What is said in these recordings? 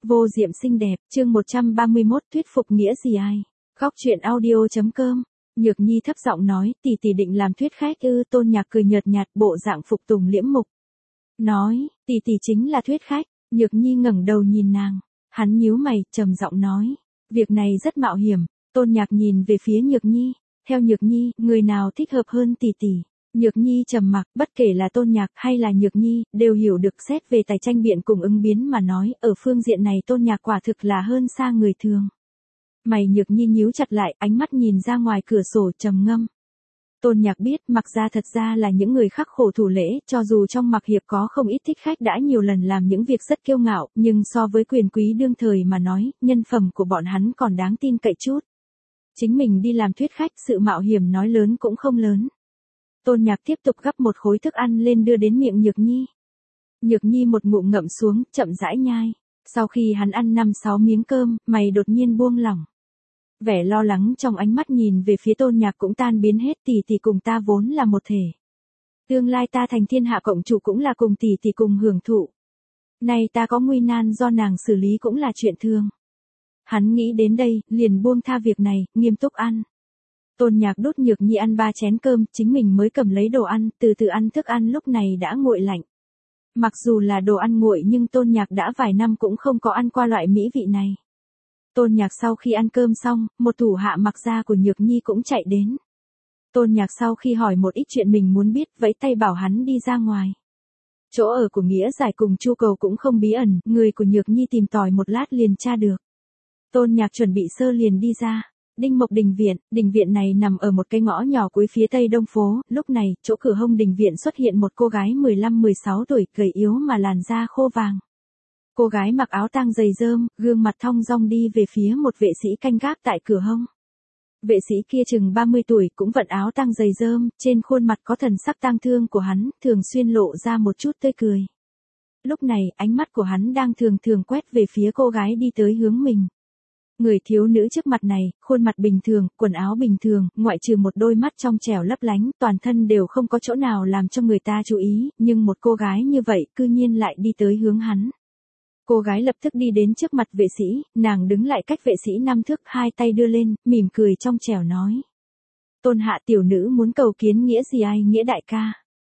Vô Diệm xinh đẹp, chương 131 thuyết phục nghĩa gì ai. Góc truyện audio.com. Nhược Nhi thấp giọng nói, tỷ tỷ định làm thuyết khách ư? Tôn Nhạc cười nhợt nhạt, bộ dạng phục tùng liễm mục. Nói, tỷ tỷ chính là thuyết khách. Nhược Nhi ngẩng đầu nhìn nàng. Hắn nhíu mày, trầm giọng nói, việc này rất mạo hiểm. Tôn Nhạc nhìn về phía Nhược Nhi. Theo Nhược Nhi, người nào thích hợp hơn tỷ tỷ? Nhược Nhi trầm mặc, bất kể là Tôn Nhạc hay là Nhược Nhi, đều hiểu được xét về tài tranh biện cùng ứng biến mà nói, ở phương diện này Tôn Nhạc quả thực là hơn xa người thường. Mày Nhược Nhi nhíu chặt lại, ánh mắt nhìn ra ngoài cửa sổ trầm ngâm. Tôn Nhạc biết Mặc gia thật ra là những người khắc khổ thủ lễ, cho dù trong Mặc hiệp có không ít thích khách đã nhiều lần làm những việc rất kiêu ngạo, nhưng so với quyền quý đương thời mà nói, nhân phẩm của bọn hắn còn đáng tin cậy chút. Chính mình đi làm thuyết khách, sự mạo hiểm nói lớn cũng không lớn. Tôn Nhạc tiếp tục gắp một khối thức ăn lên đưa đến miệng Nhược Nhi. Nhược Nhi một ngụm ngậm xuống, chậm rãi nhai. Sau khi hắn ăn 5-6 miếng cơm, mày đột nhiên buông lỏng. Vẻ lo lắng trong ánh mắt nhìn về phía Tôn Nhạc cũng tan biến hết, tỷ tỷ cùng ta vốn là một thể. Tương lai ta thành thiên hạ cộng chủ cũng là cùng tỷ tỷ cùng hưởng thụ. Nay ta có nguy nan do nàng xử lý cũng là chuyện thường. Hắn nghĩ đến đây, liền buông tha việc này, nghiêm túc ăn. Tôn Nhạc đút Nhược Nhi ăn 3 chén cơm, chính mình mới cầm lấy đồ ăn, từ từ ăn thức ăn lúc này đã nguội lạnh. Mặc dù là đồ ăn nguội nhưng Tôn Nhạc đã vài năm cũng không có ăn qua loại mỹ vị này. Tôn Nhạc sau khi ăn cơm xong, một thủ hạ Mặc gia của Nhược Nhi cũng chạy đến. Tôn Nhạc sau khi hỏi một ít chuyện mình muốn biết, vẫy tay bảo hắn đi ra ngoài. Chỗ ở của Nghĩa Giải cùng Chu Cầu cũng không bí ẩn, người của Nhược Nhi tìm tòi một lát liền tra được. Tôn Nhạc chuẩn bị sơ liền đi ra. Đinh Mộc đình viện này nằm ở một cái ngõ nhỏ cuối phía tây đông phố, lúc này, chỗ cửa hông đình viện xuất hiện một cô gái 15-16 tuổi, gầy yếu mà làn da khô vàng. Cô gái mặc áo tang dày rơm, gương mặt thong dong đi về phía một vệ sĩ canh gác tại cửa hông. Vệ sĩ kia chừng 30 tuổi, cũng vận áo tang dày rơm, trên khuôn mặt có thần sắc tang thương của hắn, thường xuyên lộ ra một chút tươi cười. Lúc này, ánh mắt của hắn đang thường thường quét về phía cô gái đi tới hướng mình. Người thiếu nữ trước mặt này, khuôn mặt bình thường, quần áo bình thường, ngoại trừ một đôi mắt trong trẻo lấp lánh, toàn thân đều không có chỗ nào làm cho người ta chú ý, nhưng một cô gái như vậy, cư nhiên lại đi tới hướng hắn. Cô gái lập tức đi đến trước mặt vệ sĩ, nàng đứng lại cách vệ sĩ 5 thước, hai tay đưa lên, mỉm cười trong trẻo nói. Tôn hạ tiểu nữ muốn cầu kiến Nghĩa gì ai, Nghĩa đại ca.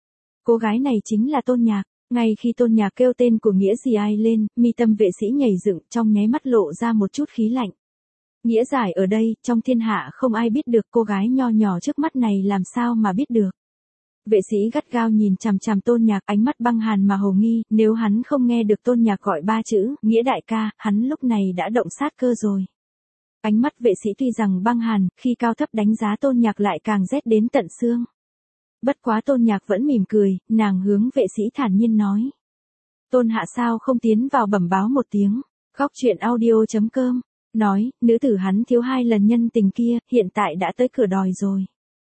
Cô gái này chính là Tôn Nhạc. Ngay khi Tôn Nhạc kêu tên của Nghĩa gì ai lên, mi tâm vệ sĩ nhảy dựng, trong nháy mắt lộ ra một chút khí lạnh. Nghĩa Giải ở đây, trong thiên hạ không ai biết được, cô gái nho nhỏ trước mắt này làm sao mà biết được. Vệ sĩ gắt gao nhìn chằm chằm Tôn Nhạc, ánh mắt băng hàn mà hồ nghi, nếu hắn không nghe được Tôn Nhạc gọi 3 chữ, Nghĩa đại ca, hắn lúc này đã động sát cơ rồi. Ánh mắt vệ sĩ tuy rằng băng hàn, khi cao thấp đánh giá Tôn Nhạc lại càng rét đến tận xương. Bất quá Tôn Nhạc vẫn mỉm cười, nàng hướng vệ sĩ thản nhiên nói. Tôn hạ sao không tiến vào bẩm báo một tiếng. Góc truyện audio.com. Nói, nữ tử hắn thiếu 2 lần nhân tình kia, hiện tại đã tới cửa đòi rồi.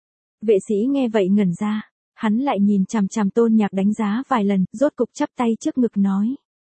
Vệ sĩ nghe vậy ngẩn ra. Hắn lại nhìn chằm chằm Tôn Nhạc đánh giá vài lần, rốt cục chắp tay trước ngực nói.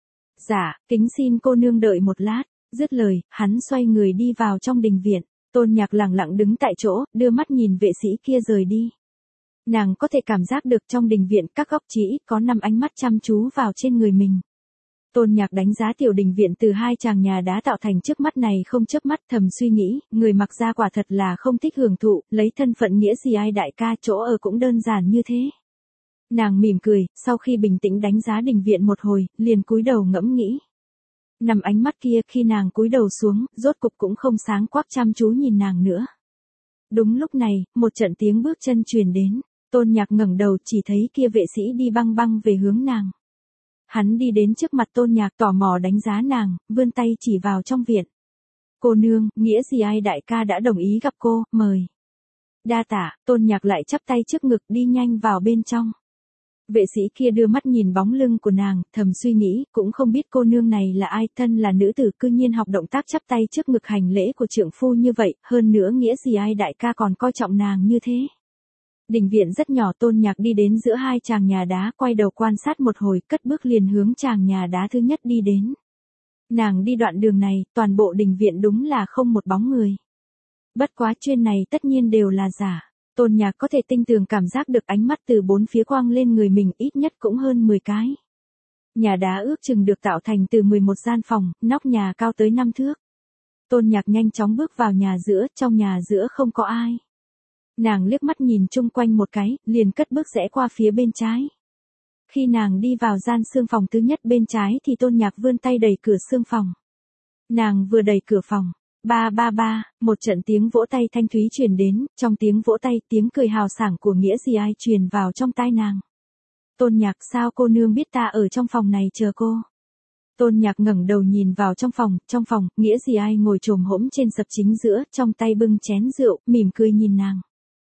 Dạ, kính xin cô nương đợi một lát. Dứt lời, hắn xoay người đi vào trong đình viện. Tôn Nhạc lặng lặng đứng tại chỗ, đưa mắt nhìn vệ sĩ kia rời đi. Nàng có thể cảm giác được trong đình viện các góc chỉ ít có 5 ánh mắt chăm chú vào trên người mình. Tôn Nhạc đánh giá tiểu đình viện từ 2 tràng nhà đá tạo thành trước mắt này không chớp mắt, thầm suy nghĩ, người Mặc gia quả thật là không thích hưởng thụ, lấy thân phận Nghĩa gì ai đại ca, chỗ ở cũng đơn giản như thế. Nàng mỉm cười, sau khi bình tĩnh đánh giá đình viện một hồi, liền cúi đầu ngẫm nghĩ. 5 ánh mắt kia khi nàng cúi đầu xuống, rốt cục cũng không sáng quắc chăm chú nhìn nàng nữa. Đúng lúc này, một trận tiếng bước chân truyền đến. Tôn Nhạc ngẩng đầu chỉ thấy kia vệ sĩ đi băng băng về hướng nàng. Hắn đi đến trước mặt Tôn Nhạc tò mò đánh giá nàng, vươn tay chỉ vào trong viện. Cô nương, Nghĩa gì ai đại ca đã đồng ý gặp cô, mời. Đa tạ, Tôn Nhạc lại chắp tay trước ngực đi nhanh vào bên trong. Vệ sĩ kia đưa mắt nhìn bóng lưng của nàng, thầm suy nghĩ, cũng không biết cô nương này là ai, thân là nữ tử cư nhiên học động tác chắp tay trước ngực hành lễ của trượng phu như vậy, hơn nữa Nghĩa gì ai đại ca còn coi trọng nàng như thế. Đình viện rất nhỏ, Tôn Nhạc đi đến giữa 2 tràng nhà đá, quay đầu quan sát một hồi, cất bước liền hướng tràng nhà đá thứ nhất đi đến. Nàng đi đoạn đường này, toàn bộ đình viện đúng là không một bóng người. Bất quá chuyên này tất nhiên đều là giả. Tôn Nhạc có thể tinh tường cảm giác được ánh mắt từ 4 phía quang lên người mình, ít nhất cũng hơn 10 cái. Nhà đá ước chừng được tạo thành từ 11 gian phòng, nóc nhà cao tới 5 thước. Tôn Nhạc nhanh chóng bước vào nhà giữa, trong nhà giữa không có ai. Nàng liếc mắt nhìn chung quanh một cái, liền cất bước rẽ qua phía bên trái. Khi nàng đi vào gian xương phòng thứ nhất bên trái thì Tôn Nhạc vươn tay đẩy cửa xương phòng. Nàng vừa đẩy cửa phòng, ba ba ba, một trận tiếng vỗ tay thanh thúy truyền đến, trong tiếng vỗ tay tiếng cười hào sảng của Nghĩa Dì Ai truyền vào trong tai nàng. Tôn Nhạc, sao cô nương biết ta ở trong phòng này chờ cô? Tôn Nhạc ngẩng đầu nhìn vào trong phòng, Nghĩa Dì Ai ngồi chồm hổm trên sập chính giữa, trong tay bưng chén rượu, mỉm cười nhìn nàng.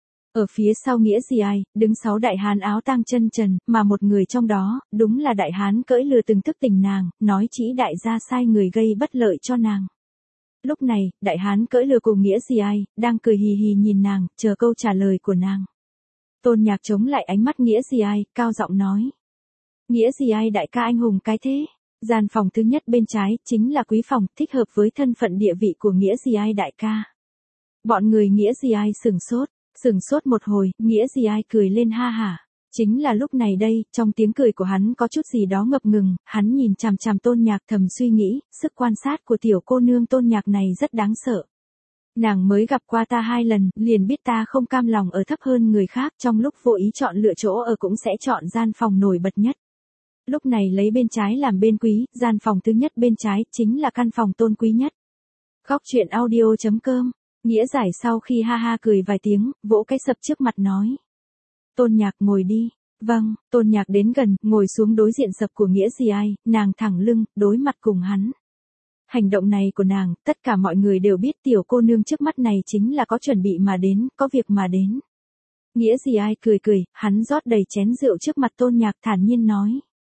Ở phía sau Nghĩa Dì Ai, đứng 6 đại hán áo tang chân trần, mà một người trong đó, đúng là đại hán cưỡi lừa từng thức tỉnh nàng, nói chỉ đại gia sai người gây bất lợi cho nàng. Lúc này, đại hán cưỡi lừa cùng Nghĩa Dì Ai, đang cười hì hì nhìn nàng, chờ câu trả lời của nàng. Tôn Nhạc chống lại ánh mắt Nghĩa Dì Ai, cao giọng nói. Nghĩa Dì Ai đại ca anh hùng cái thế. Gian phòng thứ nhất bên trái, chính là quý phòng, thích hợp với thân phận địa vị của Nghĩa Dì Ai đại ca. Bọn người Nghĩa Dì Ai sửng sốt một hồi, Nghĩa Dì Ai cười lên ha hả. Chính là lúc này đây, trong tiếng cười của hắn có chút gì đó ngập ngừng, hắn nhìn chằm chằm Tôn Nhạc thầm suy nghĩ, sức quan sát của tiểu cô nương Tôn Nhạc này rất đáng sợ. Nàng mới gặp qua ta 2 lần, liền biết ta không cam lòng ở thấp hơn người khác, trong lúc vô ý chọn lựa chỗ ở cũng sẽ chọn gian phòng nổi bật nhất. Lúc này lấy bên trái làm bên quý, gian phòng thứ nhất bên trái, chính là căn phòng tôn quý nhất. Góc truyện audio.com, Nghĩa Giải sau khi ha ha cười vài tiếng, vỗ cái sập trước mặt nói. Tôn Nhạc ngồi đi. Vâng, Tôn Nhạc đến gần, ngồi xuống đối diện sập của Nghĩa Dì Ai, nàng thẳng lưng, đối mặt cùng hắn. Hành động này của nàng, tất cả mọi người đều biết tiểu cô nương trước mắt này chính là có chuẩn bị mà đến, có việc mà đến. Nghĩa Dì Ai cười cười, hắn rót đầy chén rượu trước mặt Tôn Nhạc thản nhiên nói.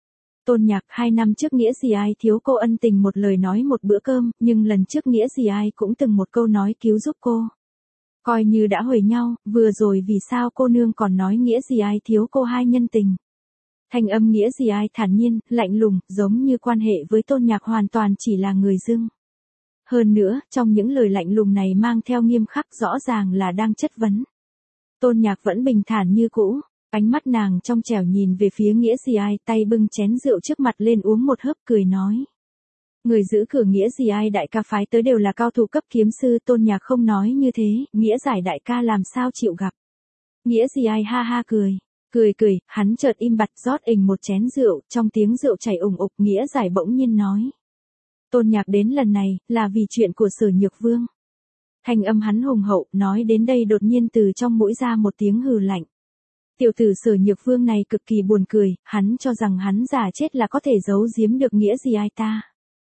Tôn Nhạc, 2 năm trước Nghĩa Dì Ai thiếu cô ân tình một lời nói một bữa cơm, nhưng lần trước Nghĩa Dì Ai cũng từng một câu nói cứu giúp cô. Coi như đã hồi nhau, vừa rồi vì sao cô nương còn nói Nghĩa Dì Ai thiếu cô 2 nhân tình. Thanh âm Nghĩa Dì Ai thản nhiên, lạnh lùng, giống như quan hệ với Tôn Nhạc hoàn toàn chỉ là người dưng. Hơn nữa, trong những lời lạnh lùng này mang theo nghiêm khắc rõ ràng là đang chất vấn. Tôn Nhạc vẫn bình thản như cũ, ánh mắt nàng trong trẻo nhìn về phía Nghĩa Dì Ai, tay bưng chén rượu trước mặt lên uống một hớp cười nói. Người giữ cửa Nghĩa Dì Ai đại ca phái tới đều là cao thủ cấp kiếm sư, Tôn Nhạc không nói như thế, Nghĩa Giải đại ca làm sao chịu gặp. Nghĩa Dì Ai ha ha cười. Cười, hắn chợt im bặt rót ình một chén rượu, trong tiếng rượu chảy ủng ục Nghĩa Giải bỗng nhiên nói. Tôn Nhạc đến lần này, là vì chuyện của Sở Nhược Vương. Thanh âm hắn hùng hậu, nói đến đây đột nhiên từ trong mũi ra một tiếng hừ lạnh. Tiểu tử Sở Nhược Vương này cực kỳ buồn cười, hắn cho rằng hắn giả chết là có thể giấu giếm được Nghĩa Dì Ai ta.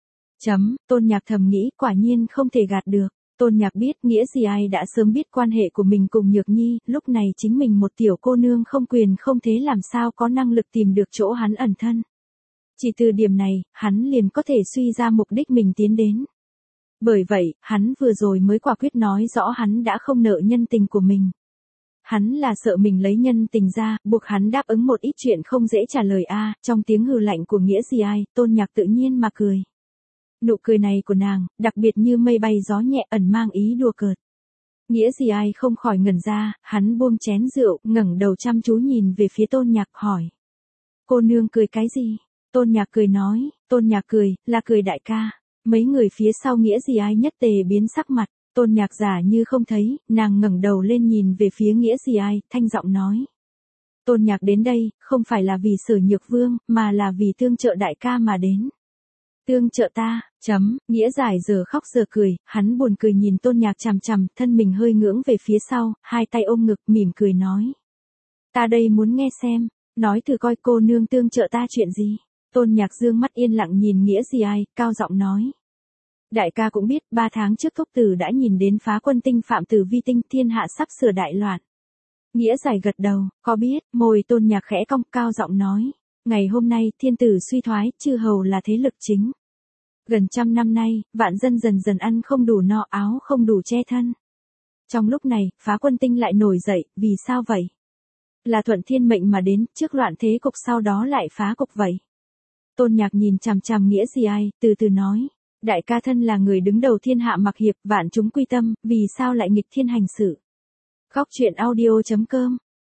Tôn Nhạc thầm nghĩ, quả nhiên không thể gạt được. Tôn Nhạc biết Nghĩa Dì Ai đã sớm biết quan hệ của mình cùng Nhược Nhi, lúc này chính mình một tiểu cô nương không quyền không thế làm sao có năng lực tìm được chỗ hắn ẩn thân. Chỉ từ điểm này, hắn liền có thể suy ra mục đích mình tiến đến. Bởi vậy, hắn vừa rồi mới quả quyết nói rõ hắn đã không nợ nhân tình của mình. Hắn là sợ mình lấy nhân tình ra, buộc hắn đáp ứng một ít chuyện không dễ trả lời trong tiếng hừ lạnh của Nghĩa Dì Ai, Tôn Nhạc tự nhiên mà cười. Nụ cười này của nàng, đặc biệt như mây bay gió nhẹ ẩn mang ý đùa cợt. Nghĩa Dì Ai không khỏi ngẩn ra, hắn buông chén rượu, ngẩng đầu chăm chú nhìn về phía Tôn Nhạc hỏi. Cô nương cười cái gì? Tôn Nhạc cười nói, Tôn Nhạc cười, là cười đại ca. Mấy người phía sau Nghĩa Dì Ai nhất tề biến sắc mặt, Tôn Nhạc giả như không thấy, nàng ngẩng đầu lên nhìn về phía Nghĩa Dì Ai, thanh giọng nói. Tôn Nhạc đến đây, không phải là vì Sở Nhược Vương, mà là vì tương trợ đại ca mà đến. Tương trợ ta, Nghĩa Giải giờ khóc giờ cười, hắn buồn cười nhìn Tôn Nhạc chằm chằm, thân mình hơi ngưỡng về phía sau, hai tay ôm ngực mỉm cười nói. Ta đây muốn nghe xem, nói thử coi cô nương tương trợ ta chuyện gì. Tôn Nhạc dương mắt yên lặng nhìn Nghĩa Dì Ai, cao giọng nói. Đại ca cũng biết, 3 tháng trước Thúc Tử đã nhìn đến phá quân tinh phạm tử vi tinh, thiên hạ sắp sửa đại loạn. Nghĩa Giải gật đầu, có biết, môi Tôn Nhạc khẽ cong, cao giọng nói. Ngày hôm nay, thiên tử suy thoái, chư hầu là thế lực chính. Gần 100 năm nay, vạn dân dần dần ăn không đủ no, áo không đủ che thân. Trong lúc này, phá quân tinh lại nổi dậy, vì sao vậy? Là thuận thiên mệnh mà đến, trước loạn thế cục sau đó lại phá cục vậy. Tôn Nhạc nhìn chằm chằm Nghĩa Dì Ai, từ từ nói. Đại ca thân là người đứng đầu thiên hạ mặc hiệp, vạn chúng quy tâm, vì sao lại nghịch thiên hành sự? Góc truyện audio.com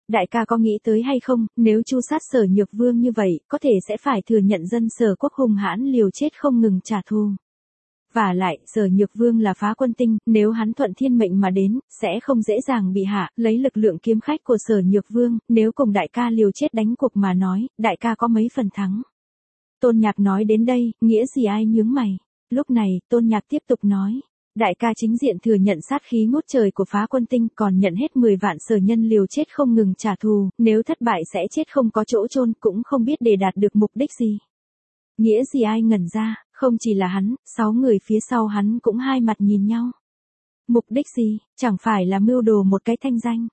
Đại ca có nghĩ tới hay không, nếu chu sát Sở Nhược Vương như vậy, có thể sẽ phải thừa nhận dân Sở quốc hung hãn liều chết không ngừng trả thù. Và lại, Sở Nhược Vương là phá quân tinh, nếu hắn thuận thiên mệnh mà đến, sẽ không dễ dàng bị hạ, lấy lực lượng kiếm khách của Sở Nhược Vương, nếu cùng đại ca liều chết đánh cuộc mà nói, đại ca có mấy phần thắng. Tôn Nhạc nói đến đây, nghĩa gì ai nhướng mày. Lúc này, Tôn Nhạc tiếp tục nói. Đại ca chính diện thừa nhận sát khí ngút trời của phá quân tinh, còn nhận hết 10 vạn sở nhân liều chết không ngừng trả thù, nếu thất bại sẽ chết không có chỗ chôn, cũng không biết để đạt được mục đích gì. Nghĩa gì ai ngẩn ra, không chỉ là hắn, 6 người phía sau hắn cũng hai mặt nhìn nhau. Mục đích gì, chẳng phải là mưu đồ một cái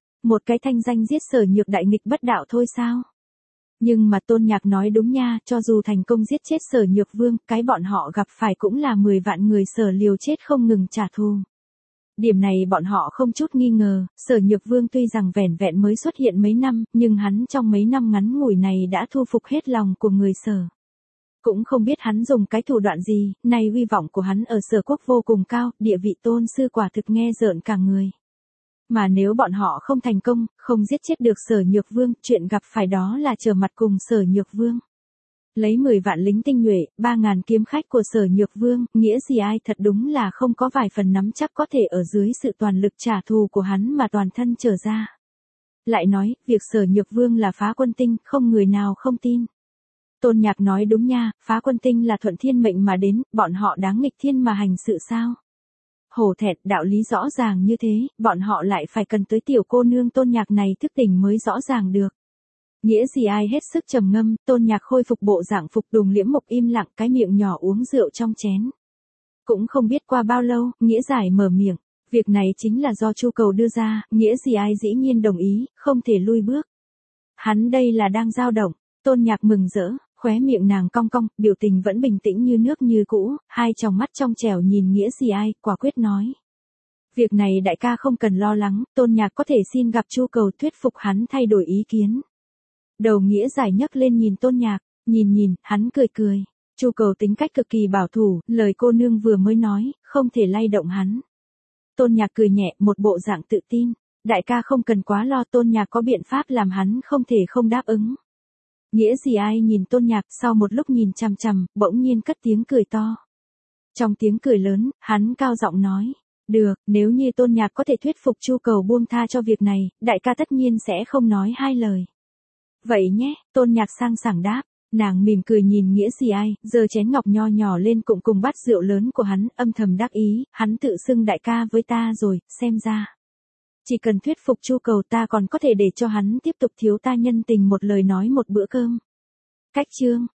thanh danh giết Sở Nhược đại nghịch bất đạo thôi sao? Nhưng mà Tôn Nhạc nói đúng nha, cho dù thành công giết chết Sở Nhược Vương, cái bọn họ gặp phải cũng là 10 vạn người Sở liều chết không ngừng trả thù. Điểm này bọn họ không chút nghi ngờ, Sở Nhược Vương tuy rằng vẻn vẹn mới xuất hiện mấy năm, nhưng hắn trong mấy năm ngắn ngủi này đã thu phục hết lòng của người Sở. Cũng không biết hắn dùng cái thủ đoạn gì, nay uy vọng của hắn ở Sở quốc vô cùng cao, địa vị tôn sư quả thực nghe rợn cả người. Mà nếu bọn họ không thành công, không giết chết được Sở Nhược Vương, chuyện gặp phải đó là trở mặt cùng Sở Nhược Vương. Lấy 10 vạn lính tinh nhuệ, 3.000 kiếm khách của Sở Nhược Vương, nghĩa gì ai thật đúng là không có vài phần nắm chắc có thể ở dưới sự toàn lực trả thù của hắn mà toàn thân trở ra. Lại nói, việc Sở Nhược Vương là phá quân tinh, không người nào không tin. Tôn Nhạc nói đúng nha, phá quân tinh là thuận thiên mệnh mà đến, bọn họ đáng nghịch thiên mà hành sự sao? Hổ thẹn, đạo lý rõ ràng như thế, bọn họ lại phải cần tới tiểu cô nương Tôn Nhạc này thức tỉnh mới rõ ràng được. Nghĩa gì ai hết sức trầm ngâm, Tôn Nhạc khôi phục bộ dạng phục đùng liễm mục im lặng, cái miệng nhỏ uống rượu trong chén. Cũng không biết qua bao lâu, Nghĩa giải mở miệng, việc này chính là do Chu Cầu đưa ra, Nghĩa gì ai dĩ nhiên đồng ý, không thể lui bước. Hắn đây là đang dao động, Tôn Nhạc mừng rỡ. Khóe miệng nàng cong cong, biểu tình vẫn bình tĩnh như nước như cũ, hai tròng mắt trong trẻo nhìn Nghĩa gì ai, quả quyết nói. Việc này đại ca không cần lo lắng, Tôn Nhạc có thể xin gặp Chu Cầu thuyết phục hắn thay đổi ý kiến. Đầu Nghĩa giải nhấc lên nhìn Tôn Nhạc, nhìn, hắn cười cười. Chu Cầu tính cách cực kỳ bảo thủ, lời cô nương vừa mới nói, không thể lay động hắn. Tôn Nhạc cười nhẹ, một bộ dạng tự tin. Đại ca không cần quá lo, Tôn Nhạc có biện pháp làm hắn không thể không đáp ứng. Nghĩa gì ai nhìn Tôn Nhạc, sau một lúc nhìn chằm chằm, bỗng nhiên cất tiếng cười to. Trong tiếng cười lớn, hắn cao giọng nói, được, nếu như Tôn Nhạc có thể thuyết phục Chu Cầu buông tha cho việc này, đại ca tất nhiên sẽ không nói hai lời. Vậy nhé, Tôn Nhạc sang sảng đáp, nàng mỉm cười nhìn Nghĩa gì ai, giơ chén ngọc nho nhỏ lên cùng bát rượu lớn của hắn, âm thầm đắc ý, hắn tự xưng đại ca với ta rồi, xem ra. Chỉ cần thuyết phục Chu Cầu ta còn có thể để cho hắn tiếp tục thiếu ta nhân tình một lời nói một bữa cơm. Cách chương